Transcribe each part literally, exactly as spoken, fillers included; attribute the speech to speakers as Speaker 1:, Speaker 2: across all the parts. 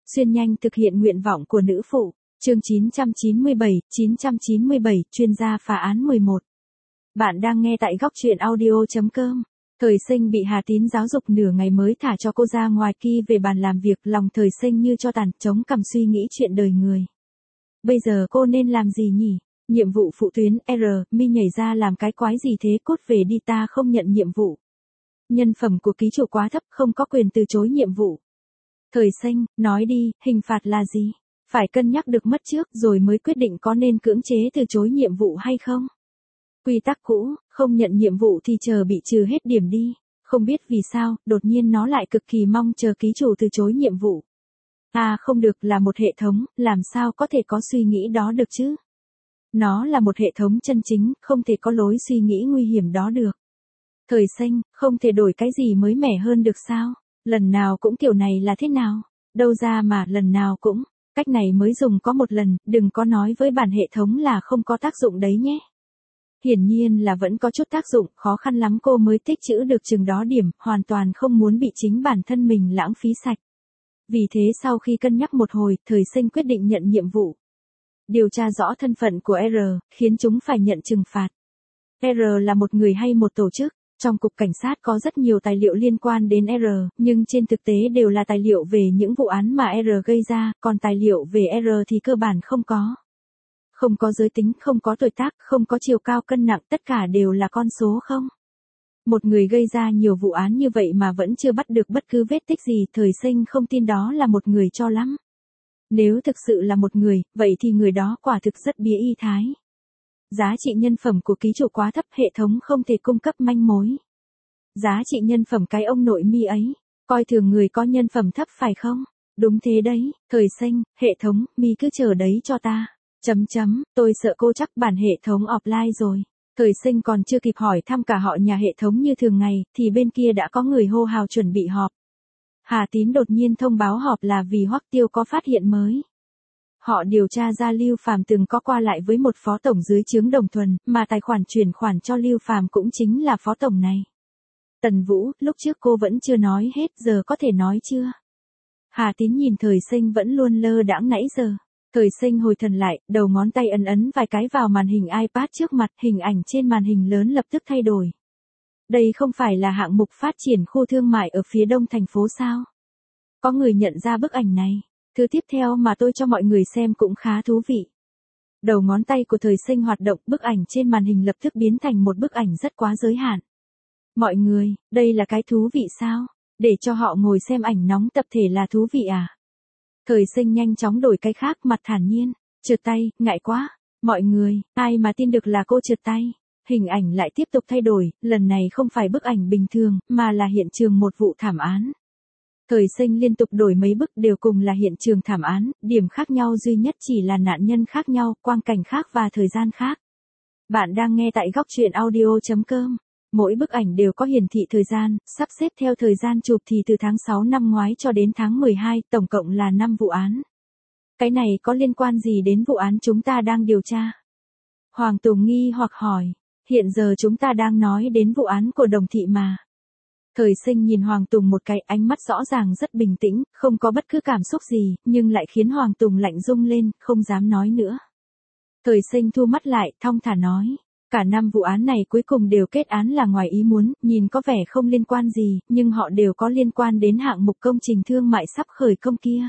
Speaker 1: Xuyên nhanh thực hiện nguyện vọng của nữ phụ. Chương chín trăm chín mươi bảy, chín trăm chín mươi bảy, chuyên gia phá án mười một. Bạn đang nghe tại góc truyện audio chấm com. Thời Sinh bị Hà Tín giáo dục nửa ngày mới thả cho cô ra ngoài kia về bàn làm việc, lòng Thời Sinh như cho tàn, chống cằm suy nghĩ chuyện đời người. Bây giờ cô nên làm gì nhỉ? Nhiệm vụ phụ tuyến, R, mi nhảy ra làm cái quái gì thế, cút về đi, ta không nhận nhiệm vụ. Nhân phẩm của ký chủ quá thấp, không có quyền từ chối nhiệm vụ. Thời Sinh, nói đi, hình phạt là gì? Phải cân nhắc được mất trước rồi mới quyết định có nên cưỡng chế từ chối nhiệm vụ hay không. Quy tắc cũ, không nhận nhiệm vụ thì chờ bị trừ hết điểm đi. Không biết vì sao, đột nhiên nó lại cực kỳ mong chờ ký chủ từ chối nhiệm vụ. À không được, là một hệ thống, làm sao có thể có suy nghĩ đó được chứ? Nó là một hệ thống chân chính, không thể có lối suy nghĩ nguy hiểm đó được. Thời Sinh, không thể đổi cái gì mới mẻ hơn được sao? Lần nào cũng kiểu này là thế nào? Đâu ra mà lần nào cũng, cách này mới dùng có một lần, đừng có nói với bản hệ thống là không có tác dụng đấy nhé. Hiển nhiên là vẫn có chút tác dụng, khó khăn lắm cô mới tích trữ được chừng đó điểm, hoàn toàn không muốn bị chính bản thân mình lãng phí sạch. Vì thế sau khi cân nhắc một hồi, Thời Sinh quyết định nhận nhiệm vụ. Điều tra rõ thân phận của R, khiến chúng phải nhận trừng phạt. R là một người hay một tổ chức? Trong cục cảnh sát có rất nhiều tài liệu liên quan đến R, nhưng trên thực tế đều là tài liệu về những vụ án mà R gây ra, còn tài liệu về R thì cơ bản không có. Không có giới tính, không có tuổi tác, không có chiều cao cân nặng, tất cả đều là con số không. Một người gây ra nhiều vụ án như vậy mà vẫn chưa bắt được bất cứ vết tích gì, Thời Sinh không tin đó là một người cho lắm. Nếu thực sự là một người, vậy thì người đó quả thực rất bía y thái. Giá trị nhân phẩm của ký chủ quá thấp, hệ thống không thể cung cấp manh mối. Giá trị nhân phẩm cái ông nội mi ấy, coi thường người có nhân phẩm thấp phải không? Đúng thế đấy, Thời Sinh, hệ thống, mi cứ chờ đấy cho ta. Chấm chấm, tôi sợ cô chắc bản hệ thống offline rồi. Thời Sinh còn chưa kịp hỏi thăm cả họ nhà hệ thống như thường ngày, thì bên kia đã có người hô hào chuẩn bị họp. Hà Tín đột nhiên thông báo họp là vì Hoắc Tiêu có phát hiện mới. Họ điều tra ra Lưu Phàm từng có qua lại với một phó tổng dưới trướng Đồng Thuần, mà tài khoản chuyển khoản cho Lưu Phàm cũng chính là phó tổng này. Tần Vũ, lúc trước cô vẫn chưa nói hết, giờ có thể nói chưa? Hà Tín nhìn Thời Sinh vẫn luôn lơ đãng nãy giờ. Thời Sinh hồi thần lại, đầu ngón tay ấn ấn vài cái vào màn hình iPad trước mặt, hình ảnh trên màn hình lớn lập tức thay đổi. Đây không phải là hạng mục phát triển khu thương mại ở phía đông thành phố sao? Có người nhận ra bức ảnh này. Thứ tiếp theo mà tôi cho mọi người xem cũng khá thú vị. Đầu ngón tay của Thời Sinh hoạt động, bức ảnh trên màn hình lập tức biến thành một bức ảnh rất quá giới hạn. Mọi người, đây là cái thú vị sao? Để cho họ ngồi xem ảnh nóng tập thể là thú vị à? Thời Sinh nhanh chóng đổi cái khác, mặt thản nhiên. Trượt tay, ngại quá. Mọi người, ai mà tin được là cô trượt tay? Hình ảnh lại tiếp tục thay đổi, lần này không phải bức ảnh bình thường, mà là hiện trường một vụ thảm án. Thời Sinh liên tục đổi mấy bức đều cùng là hiện trường thảm án, điểm khác nhau duy nhất chỉ là nạn nhân khác nhau, quang cảnh khác và thời gian khác. Bạn đang nghe tại góc truyện audio chấm com. Mỗi bức ảnh đều có hiển thị thời gian, sắp xếp theo thời gian chụp thì từ tháng sáu năm ngoái cho đến tháng mười hai, tổng cộng là năm vụ án. Cái này có liên quan gì đến vụ án chúng ta đang điều tra? Hoàng Tùng nghi hoặc hỏi, hiện giờ chúng ta đang nói đến vụ án của Đồng Thị mà. Thời Sinh nhìn Hoàng Tùng một cái, ánh mắt rõ ràng rất bình tĩnh, không có bất cứ cảm xúc gì, nhưng lại khiến Hoàng Tùng lạnh rung lên, không dám nói nữa. Thời Sinh thu mắt lại, thong thả nói, cả năm vụ án này cuối cùng đều kết án là ngoài ý muốn, nhìn có vẻ không liên quan gì, nhưng họ đều có liên quan đến hạng mục công trình thương mại sắp khởi công kia.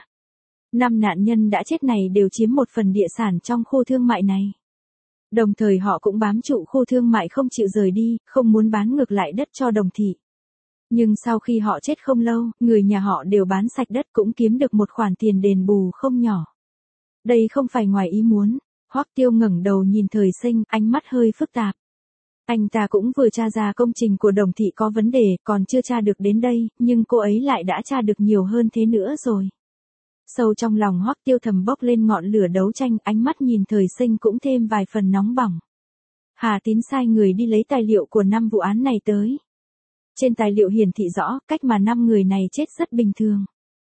Speaker 1: Năm nạn nhân đã chết này đều chiếm một phần địa sản trong khu thương mại này. Đồng thời họ cũng bám trụ khu thương mại không chịu rời đi, không muốn bán ngược lại đất cho Đồng Thị. Nhưng sau khi họ chết không lâu, người nhà họ đều bán sạch đất cũng kiếm được một khoản tiền đền bù không nhỏ. Đây không phải ngoài ý muốn. Hoắc Tiêu ngẩng đầu nhìn Thời Sinh, ánh mắt hơi phức tạp. Anh ta cũng vừa tra ra công trình của Đồng Thị có vấn đề, còn chưa tra được đến đây, nhưng cô ấy lại đã tra được nhiều hơn thế nữa rồi. Sâu trong lòng Hoắc Tiêu thầm bốc lên ngọn lửa đấu tranh, ánh mắt nhìn Thời Sinh cũng thêm vài phần nóng bỏng. Hà Tín sai người đi lấy tài liệu của năm vụ án này tới. Trên tài liệu hiển thị rõ, cách mà năm người này chết rất bình thường.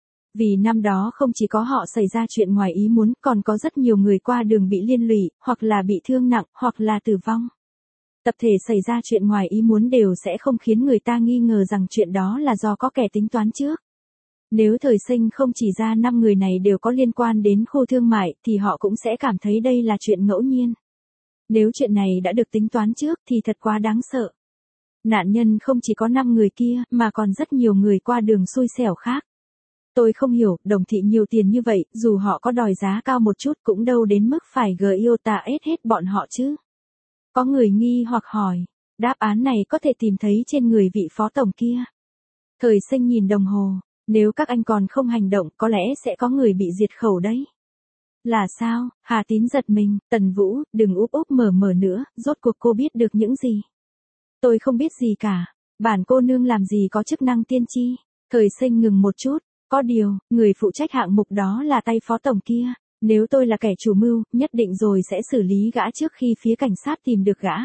Speaker 1: Vì năm đó không chỉ có họ xảy ra chuyện ngoài ý muốn, còn có rất nhiều người qua đường bị liên lụy, hoặc là bị thương nặng, hoặc là tử vong. Tập thể xảy ra chuyện ngoài ý muốn đều sẽ không khiến người ta nghi ngờ rằng chuyện đó là do có kẻ tính toán trước. Nếu thời sinh không chỉ ra năm người này đều có liên quan đến khu thương mại thì họ cũng sẽ cảm thấy đây là chuyện ngẫu nhiên. Nếu chuyện này đã được tính toán trước thì thật quá đáng sợ. Nạn nhân không chỉ có năm người kia mà còn rất nhiều người qua đường xui xẻo khác. Tôi không hiểu, Đồng Thị nhiều tiền như vậy, dù họ có đòi giá cao một chút cũng đâu đến mức phải giota ét hết bọn họ chứ. Có người nghi hoặc hỏi, đáp án này có thể tìm thấy trên người vị phó tổng kia. Thời sinh nhìn đồng hồ, nếu các anh còn không hành động có lẽ sẽ có người bị diệt khẩu đấy. Là sao? Hà Tín giật mình, Tần Vũ, đừng úp úp mở mở nữa, rốt cuộc cô biết được những gì? Tôi không biết gì cả, bản cô nương làm gì có chức năng tiên tri. Thời sinh ngừng một chút, có điều, người phụ trách hạng mục đó là tay phó tổng kia. Nếu tôi là kẻ chủ mưu, nhất định rồi sẽ xử lý gã trước khi phía cảnh sát tìm được gã.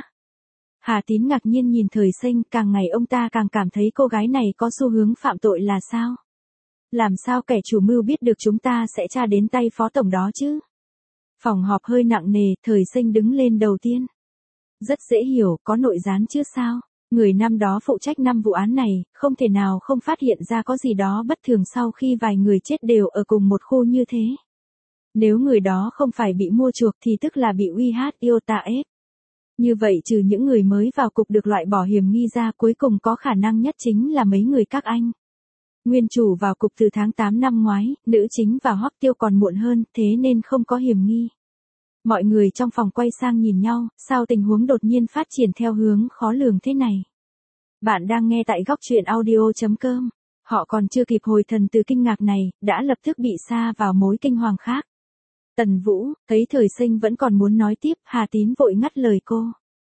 Speaker 1: Hà Tín ngạc nhiên nhìn Thời Sinh, càng ngày ông ta càng cảm thấy cô gái này có xu hướng phạm tội là sao? Làm sao kẻ chủ mưu biết được chúng ta sẽ tra đến tay phó tổng đó chứ? Phòng họp hơi nặng nề, Thời Sinh đứng lên đầu tiên. Rất dễ hiểu, có nội gián chứ sao? Người năm đó phụ trách năm vụ án này, không thể nào không phát hiện ra có gì đó bất thường sau khi vài người chết đều ở cùng một khu như thế. Nếu người đó không phải bị mua chuộc thì tức là bị uy hát giota ép. Như vậy trừ những người mới vào cục được loại bỏ hiểm nghi ra, cuối cùng có khả năng nhất chính là mấy người các anh. Nguyên chủ vào cục từ tháng tám năm ngoái, nữ chính vào Hoắc Tiêu còn muộn hơn, thế nên không có hiểm nghi. Mọi người trong phòng quay sang nhìn nhau, sao tình huống đột nhiên phát triển theo hướng khó lường thế này. Bạn đang nghe tại góc truyện audio chấm com. Họ còn chưa kịp hồi thần từ kinh ngạc này, đã lập tức bị sa vào mối kinh hoàng khác. Tần Vũ, thấy Thời Sinh vẫn còn muốn nói tiếp, Hà Tín vội ngắt lời cô.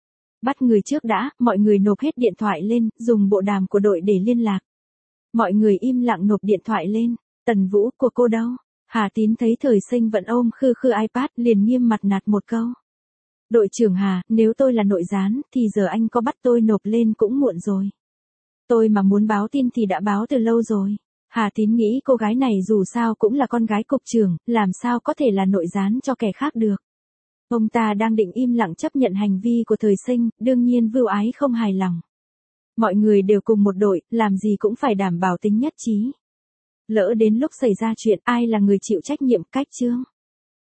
Speaker 1: Bắt người trước đã, mọi người nộp hết điện thoại lên, dùng bộ đàm của đội để liên lạc. Mọi người im lặng nộp điện thoại lên. Tần Vũ, của cô đâu? Hà Tín thấy Thời Sinh vẫn ôm khư khư iPad, liền nghiêm mặt nạt một câu. Đội trưởng Hà, nếu tôi là nội gián, thì giờ anh có bắt tôi nộp lên cũng muộn rồi. Tôi mà muốn báo tin thì đã báo từ lâu rồi. Hà Tín nghĩ cô gái này dù sao cũng là con gái cục trưởng, làm sao có thể là nội gián cho kẻ khác được. Ông ta đang định im lặng chấp nhận hành vi của Thời Sinh, đương nhiên Vưu Ái không hài lòng. Mọi người đều cùng một đội, làm gì cũng phải đảm bảo tính nhất trí. Lỡ đến lúc xảy ra chuyện, ai là người chịu trách nhiệm? Cách Trương.